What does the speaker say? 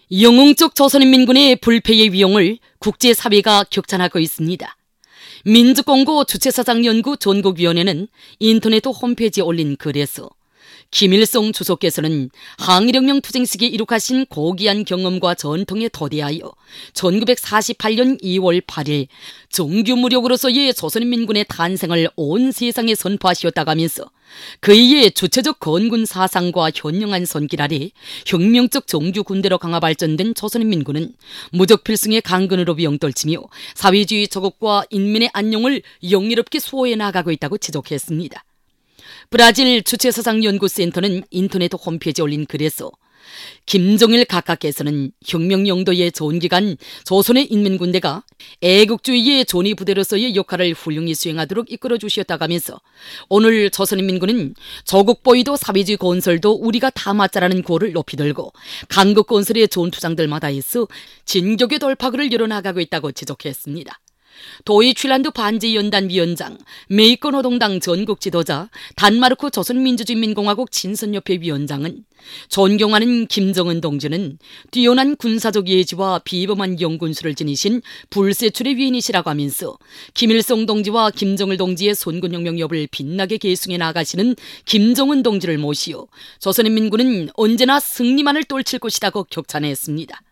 영웅적 조선인민군의 불패의 위용을 국제사회가 격찬하고 있습니다. 민주공고 주체사상연구 전국위원회는 인터넷 홈페이지에 올린 글에서 김일성 주석께서는 항일혁명 투쟁 시기에 이룩하신 고귀한 경험과 전통에 도대하여 1948년 2월 8일 정규무력으로서의 조선인민군의 탄생을 온 세상에 선포하시었다고 하면서 그의 주체적 건군 사상과 현명한 손길 아래 혁명적 정규군대로 강화 발전된 조선인민군은 무적 필승의 강근으로 위용떨치며 사회주의 조국과 인민의 안녕을 영리롭게 수호해 나가고 있다고 지적했습니다. 브라질 주체사상연구센터는 인터넷 홈페이지에 올린 글에서 김정일 각하께서는 혁명 용도의 존기간 조선의 인민군대가 애국주의의 존의부대로서의 역할을 훌륭히 수행하도록 이끌어주셨다고 하면서 오늘 조선인민군은 조국보위도 사회주의 건설도 우리가 다 맞자라는 구호를 높이 들고 강국 건설의 전투장들마다 해서 진격의 돌파구를 열어나가고 있다고 지적했습니다. 도이출란드 반제연단 위원장, 메이커 노동당 전국 지도자, 단마르크 조선민주주의인민공화국 친선협회 위원장은 존경하는 김정은 동지는 뛰어난 군사적 예지와 비범한 영군수를 지니신 불세출의 위인이시라고 하면서 김일성 동지와 김정일 동지의 선군혁명 여부를 빛나게 계승해 나가시는 김정은 동지를 모시어 조선인민군은 언제나 승리만을 떨칠 것이라고 격찬했습니다.